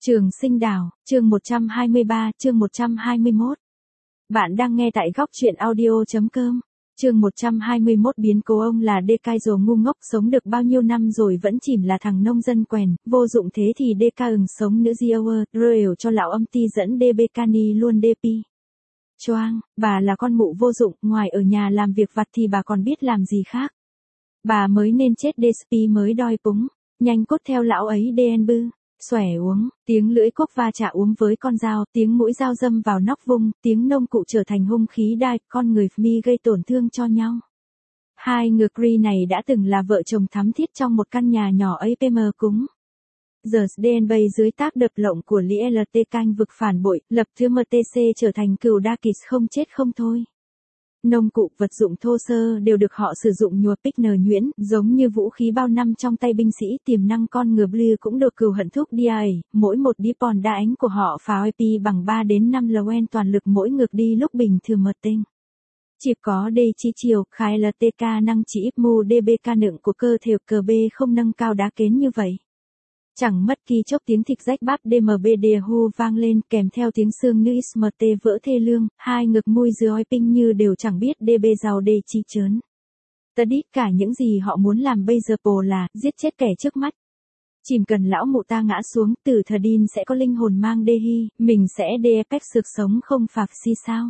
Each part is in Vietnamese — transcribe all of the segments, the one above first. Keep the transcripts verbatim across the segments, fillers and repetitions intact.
Trường Sinh Đảo, chương một trăm hai mươi ba, chương một trăm hai mươi mốt. Bạn đang nghe tại góc truyện audio.com. Chương một trăm hai mươi mốt biến cố ông là Dekai ngu ngốc sống được bao nhiêu năm rồi vẫn chìm là thằng nông dân quèn, vô dụng thế thì Dekai ừng sống nữ Giower, Royal cho lão âm ti dẫn Debekani luôn đê pê. Choang, bà là con mụ vô dụng, ngoài ở nhà làm việc vặt thì bà còn biết làm gì khác. Bà mới nên chết Despi mới đòi púng, nhanh cốt theo lão ấy đen bư. Xòe uống, tiếng lưỡi cuốc va chạm uống với con dao, tiếng mũi dao đâm vào nóc vung, tiếng nông cụ trở thành hung khí đai, con người mi gây tổn thương cho nhau. Hai người Cree này đã từng là vợ chồng thắm thiết trong một căn nhà nhỏ a pê em cúng. Giờ đen bay dưới tác đập lộng của Lý lờ tê canh vực phản bội, lập thương em tê xê trở thành cừu Dakis không chết không thôi. Nông cụ vật dụng thô sơ đều được họ sử dụng nhùa pick nờ nhuyễn, giống như vũ khí bao năm trong tay binh sĩ. Tiềm năng con ngựa Blue cũng được cừu hận thúc đi ẩy, mỗi một dipon đa ánh của họ phá i pê bằng ba đến năm loen toàn lực mỗi ngược đi lúc bình thường mật tinh. Chịp có đây chi chiều, khai lờ tê ca năng chỉ ít mu đê bê ca nựng của cơ thể cờ B không nâng cao đá kến như vậy. Chẳng mất kỳ chốc tiếng thịt rách bắp đê em bê đê hu vang lên kèm theo tiếng xương nữ ét em tê vỡ thê lương, hai ngực môi dưới ping như đều chẳng biết đê bê giàu đề chi chớn. Tất ít cả những gì họ muốn làm bây giờ bồ là giết chết kẻ trước mắt. Chìm cần lão mụ ta ngã xuống, từ thờ đin sẽ có linh hồn mang đê hi, mình sẽ đê pếch sược sống không phạp si sao.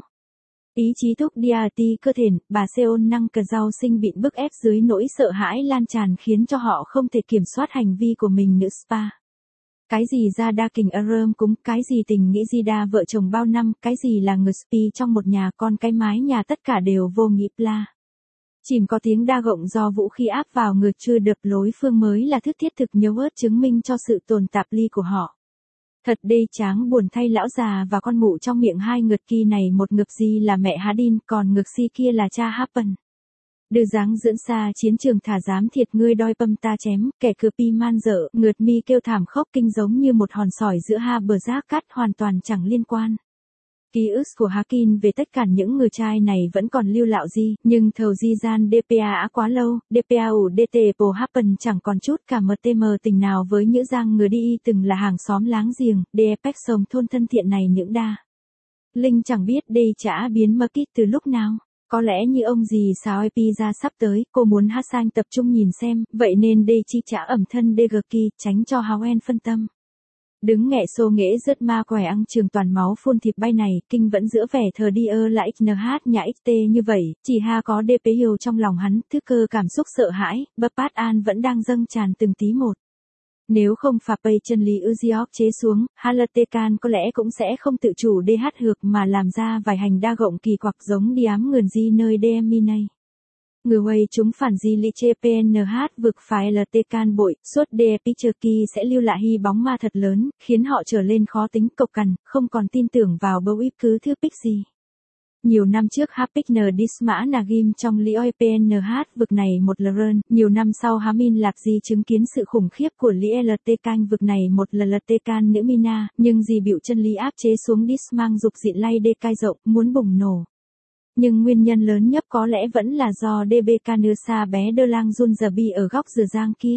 Ý chí thúc đê rờ tê cơ thể, bà Seol năng cờ rau sinh bị bức ép dưới nỗi sợ hãi lan tràn khiến cho họ không thể kiểm soát hành vi của mình nữa spa. Cái gì ra đa kình Aram cúng, cái gì tình nghĩ di đa vợ chồng bao năm, cái gì là người spi trong một nhà con cái mái nhà tất cả đều vô nghĩa pla. Chìm có tiếng đa gộng do vũ khí áp vào ngược chưa đập lối phương mới là thức thiết thực nhớ ớt chứng minh cho sự tồn tạp ly của họ. Thật đê tráng buồn thay lão già và con mụ trong miệng hai ngược kỳ này, một ngược gì là mẹ Hadin còn ngược si kia là cha Happen. Đưa dáng dưỡng xa chiến trường thả dám thiệt ngươi đoi pâm ta chém, kẻ cờ pi man dở, ngượt mi kêu thảm khóc kinh giống như một hòn sỏi giữa ha bờ giác cắt hoàn toàn chẳng liên quan. Ký ức của Hakin về tất cả những người trai này vẫn còn lưu lạo gì, nhưng thầu di gian đê pê a quá lâu, đê pê a ủ đê tê po happen chẳng còn chút cả mờ tê mờ tình nào với những giang người đi từng là hàng xóm láng giềng, đê pếch sống thôn thân thiện này những đa. Linh chẳng biết đây chả biến mơ kít từ lúc nào. Có lẽ như ông gì sao i pê ra sắp tới, cô muốn Hassan tập trung nhìn xem, vậy nên đây chi trả ẩm thân đê gờ kỳ, tránh cho Howen phân tâm. Đứng nghẹ xô nghễ rớt ma quẻ ăn trường toàn máu phun thịt bay này, kinh vẫn giữa vẻ thờ đi ơ là ích en hát nhà ích tê như vậy, chỉ ha có đê pê hiểu trong lòng hắn, thứ cơ cảm xúc sợ hãi, bập bát an vẫn đang dâng tràn từng tí một. Nếu không phạp bay chân lý Uziok chế xuống, Halatekan có lẽ cũng sẽ không tự chủ đê hát hược mà làm ra vài hành đa gộng kỳ quặc giống điám ngườn di nơi đê em mi này. Người quay chúng phản di lý chê pê en hát vực phải lờ tê can bội, suốt đê picture kỳ sẽ lưu lại hy bóng ma thật lớn, khiến họ trở lên khó tính cộc cằn, không còn tin tưởng vào bầu ít cứ thứ pick gì. Nhiều năm trước Hapikner Disma Nagim trong lý oi pê en hát vực này một lrơn, nhiều năm sau Hamin Lạc Di chứng kiến sự khủng khiếp của lý lờ tê can vực này một lờ tê can nữ Mina, nhưng gì biểu chân lý áp chế xuống Dismang dục diện lay đê cai rộng, muốn bùng nổ. Nhưng nguyên nhân lớn nhất có lẽ vẫn là do đê bê ca nưa xa bé đơ lang run giờ bi ở góc dừa giang kia.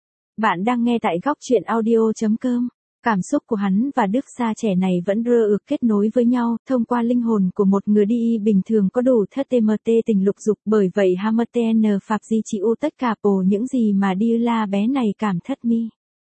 Bạn đang nghe tại góc truyện audio.com. Cảm xúc của hắn và Đức Sa trẻ này vẫn rơ ực kết nối với nhau, thông qua linh hồn của một người đi bình thường có đủ thất tê em tê tình lục dục, bởi vậy Hamten phạp di chịu tất cả bồ những gì mà đi la bé này cảm thất mi.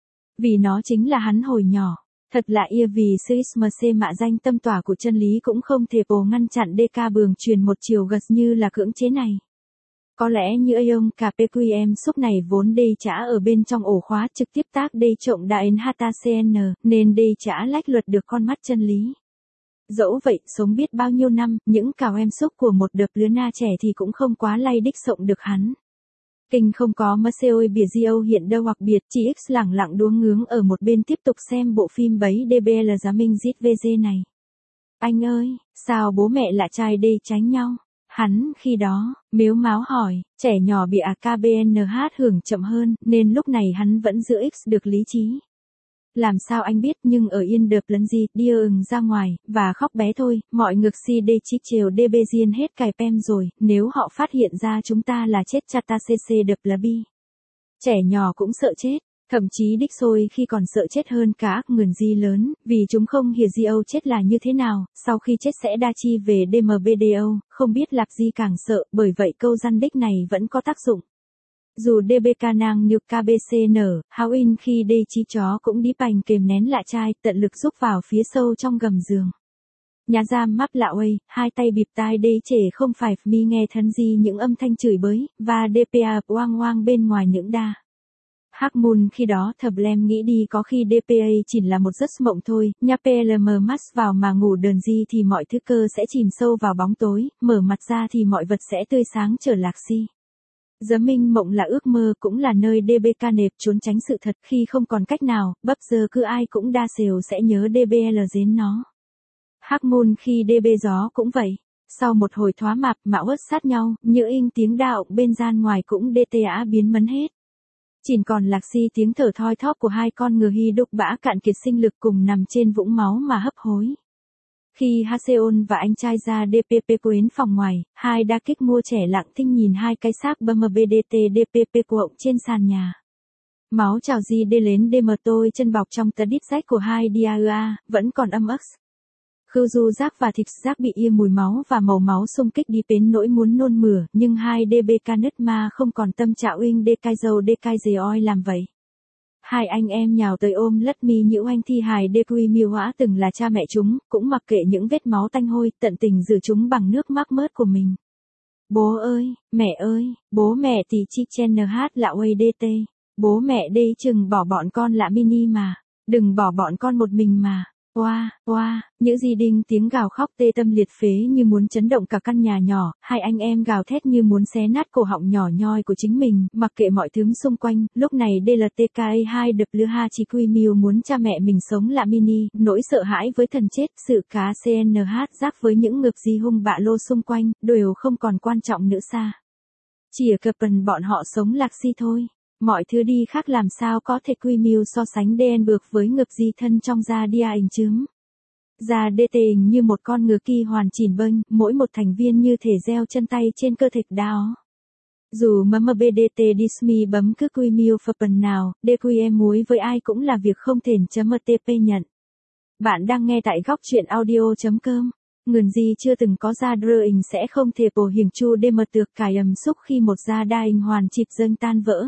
Vì nó chính là hắn hồi nhỏ. Thật lạ ia vì Sismc mạ danh tâm tỏa của chân lý cũng không thể bồ ngăn chặn đê ca bường truyền một chiều gật như là cưỡng chế này. Có lẽ như Aeon ca pê quy em xúc này vốn đê chả ở bên trong ổ khóa trực tiếp tác đê trộm đại hata cn, nên đê chả lách luật được con mắt chân lý. Dẫu vậy, sống biết bao nhiêu năm, những cào em xúc của một đợp lứa na trẻ thì cũng không quá lay đích sộng được hắn. Kinh không có mơ ôi bìa diêu hiện đâu hoặc biệt, chỉ x lẳng lặng đuống ngướng ở một bên tiếp tục xem bộ phim bấy đê bê lờ giá minh zít vê giê này. Anh ơi, sao bố mẹ lại trai đê tránh nhau? Hắn, khi đó, mếu máo hỏi, trẻ nhỏ bị a ca bê en hát hưởng chậm hơn, nên lúc này hắn vẫn giữ X được lý trí. Làm sao anh biết, nhưng ở yên đợp lần gì, đi ừng ra ngoài, và khóc bé thôi, mọi ngược si đê chi chiều đê bê diên hết cài pem rồi, nếu họ phát hiện ra chúng ta là chết chata cc đợp là bi. Trẻ nhỏ cũng sợ chết. Thậm chí đích xôi khi còn sợ chết hơn cả ác ngườn di lớn, vì chúng không hiểu di âu chết là như thế nào, sau khi chết sẽ đa chi về đê em bê đê ô, không biết lạc di càng sợ, bởi vậy câu răn đích này vẫn có tác dụng. Dù đê bê ca năng như ca bê xê en, háo in khi đê chi chó cũng đi bành kềm nén lạ chai, tận lực rúc vào phía sâu trong gầm giường. Nhà giam mắp lạ uây, hai tay bịp tai đê trẻ không phải mi nghe thân gì những âm thanh chửi bới, và đê pê a oang oang bên ngoài những đa. Hắc Moon khi đó thờ Blem nghĩ đi có khi đê pê a chỉ là một giấc mộng thôi, nha pê lờ mờ mắt vào mà ngủ đờn gì thì mọi thứ cơ sẽ chìm sâu vào bóng tối, mở mặt ra thì mọi vật sẽ tươi sáng trở lạc si. Giấc minh mộng là ước mơ cũng là nơi đê bê ca nệp trốn tránh sự thật khi không còn cách nào, bấp giờ cứ ai cũng đa xều sẽ nhớ đê bê lờ dến nó. Hắc Moon khi đê bê gió cũng vậy. Sau một hồi thoá mạp mạo hớt sát nhau, như in tiếng đạo bên gian ngoài cũng đê tê á biến mấn hết. Chỉ còn lạc si tiếng thở thoi thóp của hai con ngựa hy đục bã cạn kiệt sinh lực cùng nằm trên vũng máu mà hấp hối. Khi Haseon và anh trai ra đê pê pê quyến phòng ngoài, hai đa kích mua trẻ lặng thinh nhìn hai cái xác bê em bê đê tê đê pê pê quộng trên sàn nhà. Máu trào di đê lên đê mờ tôi chân bọc trong tờ đít rách của hai dia vẫn còn âm ức. Khư du rác và thịt rác bị ia mùi máu và màu máu xung kích đi đến nỗi muốn nôn mửa, nhưng hai đê bê ca nứt ma không còn tâm trạng uinh đê cai dầu đê cai dề oi làm vậy. Hai anh em nhào tới ôm lất mi nhũ anh thi hài đê quy miêu hõa từng là cha mẹ chúng, cũng mặc kệ những vết máu tanh hôi, tận tình rửa chúng bằng nước mát mớt của mình. Bố ơi, mẹ ơi, bố mẹ thì chi chen nh lạ uây đê tê, bố mẹ đê chừng bỏ bọn con lạ mini mà, đừng bỏ bọn con một mình mà. Oa, wow, oa, wow, những gì đinh tiếng gào khóc tê tâm liệt phế như muốn chấn động cả căn nhà nhỏ, hai anh em gào thét như muốn xé nát cổ họng nhỏ nhoi của chính mình, mặc kệ mọi thứ xung quanh, lúc này đê lờ tê ca hai đập lư ha chỉ quy miêu muốn cha mẹ mình sống lạ mini, nỗi sợ hãi với thần chết, sự cá xê en hát giác với những ngược gì hung bạ lô xung quanh, đều không còn quan trọng nữa xa. Chỉ ở cập phần bọn họ sống lạc si thôi. Mọi thứ đi khác làm sao có thể quy miêu so sánh đê en bược với ngực di thân trong da dia hình chướng. Da đê tê hình như một con ngựa kỳ hoàn chỉnh bênh, mỗi một thành viên như thể gieo chân tay trên cơ thịt đao. Dù em bê đê tê Disney bấm cứ quy miêu phập phần nào, đê quy em muối với ai cũng là việc không thể chấm tp nhận. Bạn đang nghe tại góc truyện audio.com. Ngườn gì chưa từng có da drơ hình sẽ không thể bổ hiểm chu đê mật tược cài ẩm xúc khi một da đa hình hoàn chịp dâng tan vỡ.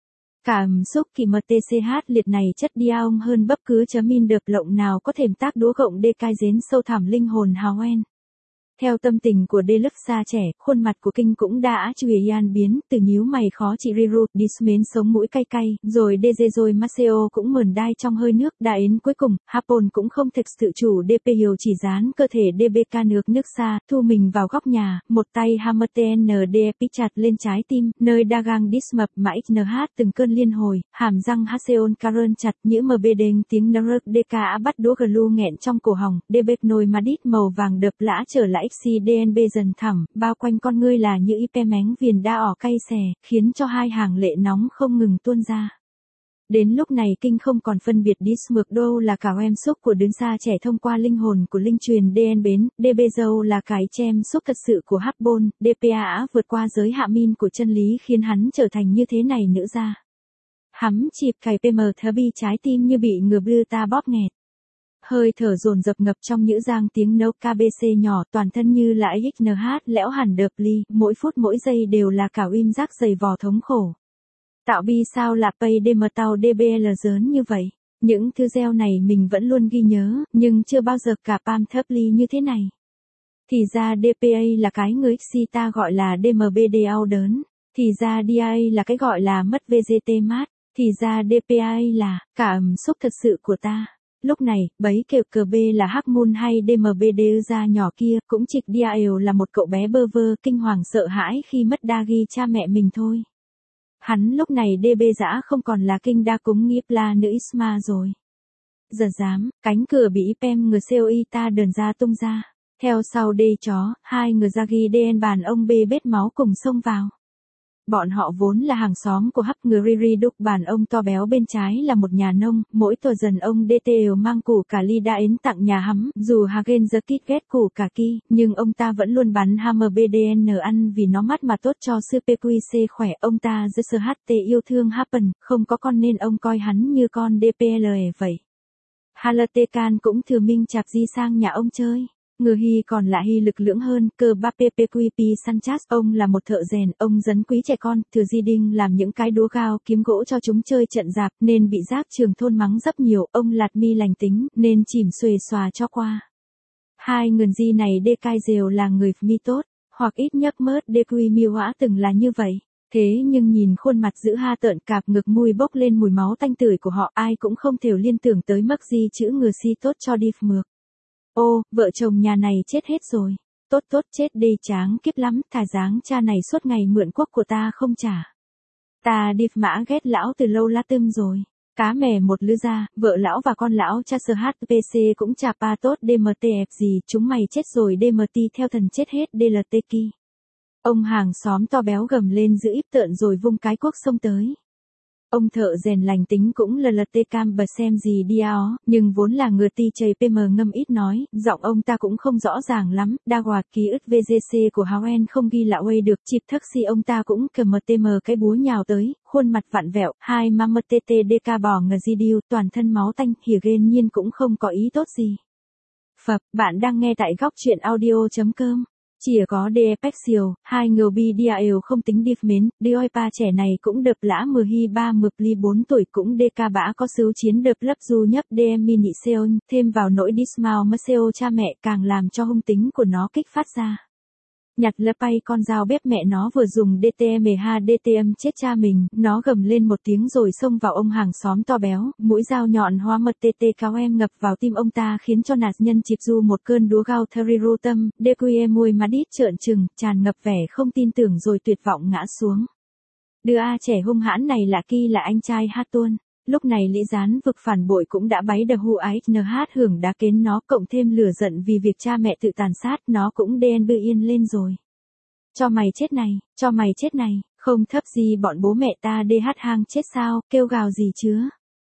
Cả ẩm xúc kỳ mờ tê xê hát liệt này chất diaong hơn bất cứ chấm in đợp lộng nào có thể tác đúa gộng đê cai dến sâu thẳm linh hồn hào en. Theo tâm tình của đê lức xa trẻ, khuôn mặt của kinh cũng đã chùy yan biến, từ nhíu mày khó chị Riru, đi mến sống mũi cay cay, rồi đê dê rồi Maseo cũng mờn đai trong hơi nước, đã đến cuối cùng, Hapon cũng không thực sự chủ đê pê hiểu chỉ dán cơ thể đê bê ca nước nước xa, thu mình vào góc nhà, một tay hammer tê en đê pít chặt lên trái tim, nơi dagang dismập mà ích en hát từng cơn liên hồi, hàm răng Haseon Karen chặt, nhữ mờ bê đênh tiếng nrk đê ca bắt đúa glu nghẹn trong cổ họng, đê bê nồi madit màu vàng đập lã trở lại xê đê en bê dần thẳm, bao quanh con ngươi là như ipe mánh viền đa ỏ cay xè, khiến cho hai hàng lệ nóng không ngừng tuôn ra. Đến lúc này kinh không còn phân biệt Dismược đô là cả em xúc của đứa xa trẻ thông qua linh hồn của linh truyền đê en bến, đê bê dâu là cái chem xúc thật sự của Hapon, đê pê a vượt qua giới hạ min của chân lý khiến hắn trở thành như thế này nữa ra. Hắm chịp cài pê em thơ bi trái tim như bị ngừa blư ta bóp nghẹt. Hơi thở dồn dập ngập trong những giang tiếng nâu ca bê xê nhỏ, toàn thân như là ích en hát lẽo hẳn đợp ly, mỗi phút mỗi giây đều là cả im rác dày vò thống khổ. Tạo bi sao là pay đê mờ tàu đê bê lờ dớn như vậy. Những thứ gieo này mình vẫn luôn ghi nhớ, nhưng chưa bao giờ cả pam thấp ly như thế này. Thì ra đê pê a là cái người xê ta gọi là đê em bê đê ao đớn. Thì ra đê a là cái gọi là mất vê giê tê mát. Thì ra đê pê a là cả ẩm xúc thật sự của ta. Lúc này, bấy kêu cờ bê là Hắc Moon hay đê em bê đê ra nhỏ kia, cũng trịch Diael là một cậu bé bơ vơ, kinh hoàng sợ hãi khi mất Dagi cha mẹ mình thôi. Hắn lúc này đê bê dã không còn là kinh đa cúng nghiệp là nữ Isma rồi. Giờ dám, cánh cửa bị Ipem người xê o i ta đờn ra tung ra. Theo sau đê chó, hai người Dagi đê en bàn ông bê bết máu cùng xông vào. Bọn họ vốn là hàng xóm của Hắc Ngừ Riri Đúc, bàn ông to béo bên trái là một nhà nông, mỗi tuần dần ông đê tê đều mang củ cà ly đã đến tặng nhà hắn, dù Hagen Zerkit ghét củ cà ki, nhưng ông ta vẫn luôn bắn Hammer bê đê en ăn vì nó mát mà tốt cho sư pê quy xê khỏe, ông ta dư sơ hát tê yêu thương Happen, không có con nên ông coi hắn như con đê pê lờ vậy. Halatecan cũng thừa minh chạp di sang nhà ông chơi. Ngừa Hy còn là Hy lực lưỡng hơn, cơ ba pê pê quy pê Sanchez, ông là một thợ rèn, ông dấn quý trẻ con, thừa di đinh làm những cái đũa gao kiếm gỗ cho chúng chơi trận dạp, nên bị giác trường thôn mắng rất nhiều, ông lạt mi lành tính, nên chìm xuề xòa cho qua. Hai ngườn di này đê cai dều là người mi tốt, hoặc ít nhất mớt đê quy miêu hỏa từng là như vậy. Thế nhưng nhìn khuôn mặt giữ ha tợn cạp ngực mùi bốc lên mùi máu tanh tưởi của họ, ai cũng không thể liên tưởng tới mức di chữ ngừa si tốt cho đi mược. Ô, vợ chồng nhà này chết hết rồi. Tốt tốt chết đi tráng kiếp lắm, thà dáng cha này suốt ngày mượn quốc của ta không trả. Ta đi mã ghét lão từ lâu lá tưng rồi. Cá mè một lứa ra, vợ lão và con lão cha sơ hát pê xê cũng chả pa tốt đê em tê ép gì, chúng mày chết rồi đê em tê theo thần chết hết đê lờ tê ki. Ông hàng xóm to béo gầm lên giữ íp tợn rồi vung cái cuốc xông tới. Ông thợ rèn lành tính cũng lờ lờ tê cam bờ xem gì đi ó, nhưng vốn là ngừa ti chầy pê em ngâm ít nói, giọng ông ta cũng không rõ ràng lắm, đa hòa ký ức vê giê xê của Howen không ghi lạ quay được, chịp thắc si ông ta cũng cầm mờ tê em cái búa nhào tới, khuôn mặt vặn vẹo, hai ma mờ tê tê đê ca bò ngờ di điêu, toàn thân máu tanh, hỉ ghên nhiên cũng không có ý tốt gì. Phập, bạn đang nghe tại góc truyện audio.com. Chỉ có đê Pexio, hai ngầu bi diael không tính điệp mến, Dioipa trẻ này cũng đập lã mờ hi ba mực ly bốn tuổi cũng đê ca bã có sứ chiến đập lấp du nhấp đê mini seon, thêm vào nỗi dismao mà seo cha mẹ càng làm cho hung tính của nó kích phát ra. Nhặt lấp bay con dao bếp mẹ nó vừa dùng đê tê em ha đê tê em chết cha mình, nó gầm lên một tiếng rồi xông vào ông hàng xóm to béo, mũi dao nhọn hoa mật tê tê cáo em ngập vào tim ông ta khiến cho nạt nhân chịp du một cơn đúa gao theriru tâm, đê quy em môi mà đít trợn trừng, tràn ngập vẻ không tin tưởng rồi tuyệt vọng ngã xuống. Đứa A trẻ hung hãn này là Ki là anh trai Hát Tuôn. Lúc này Lý Gián vực phản bội cũng đã bấy đờ hu ái nh hưởng đá kến nó cộng thêm lửa giận vì việc cha mẹ tự tàn sát nó cũng đen bư yên lên rồi. Cho mày chết này, cho mày chết này, không thấp gì bọn bố mẹ ta đê hát hang chết sao, kêu gào gì chứa.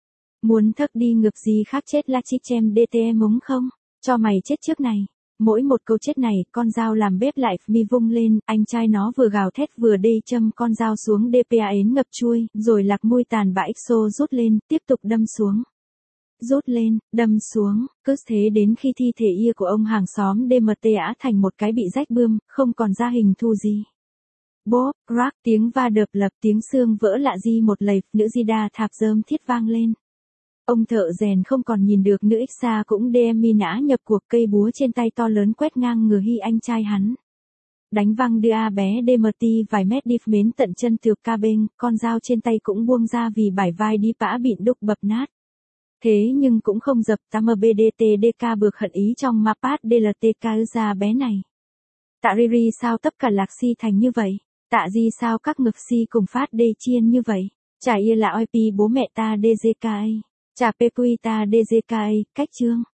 Muốn thấp đi ngược gì khác chết la chi chem đê tê em ống không, cho mày chết trước này. Mỗi một câu chết này, con dao làm bếp lại mi vung lên, anh trai nó vừa gào thét vừa đê châm con dao xuống đê pê a ến ngập chui, rồi lạc môi tàn bã xô rút lên, tiếp tục đâm xuống. Rút lên, đâm xuống, cứ thế đến khi thi thể ia của ông hàng xóm đê em tê á thành một cái bị rách bươm, không còn ra hình thù gì. Bốp, crack, tiếng va đập lập tiếng xương vỡ lạ di một lệch, nữ di đa thạp rơm thiết vang lên. Ông thợ rèn không còn nhìn được nữ Xa cũng đê em mi nã nhập cuộc cây búa trên tay to lớn quét ngang ngừa hi anh trai hắn. Đánh văng đưa A bé đê em tê vài mét đi mến tận chân tược ca bên, con dao trên tay cũng buông ra vì bải vai đi pã bịn đúc bập nát. Thế nhưng cũng không dập tam bê đê tê đê ca bược hận ý trong Mapat đê lờ tê ca ra bé này. Tạ Riri sao tất cả lạc si thành như vậy? Tạ gì sao các ngực si cùng phát đê chiên như vậy? Chả ia là oi pi bố mẹ ta đê giê ca. Chà pê quy ta đê giê ca, cách chương.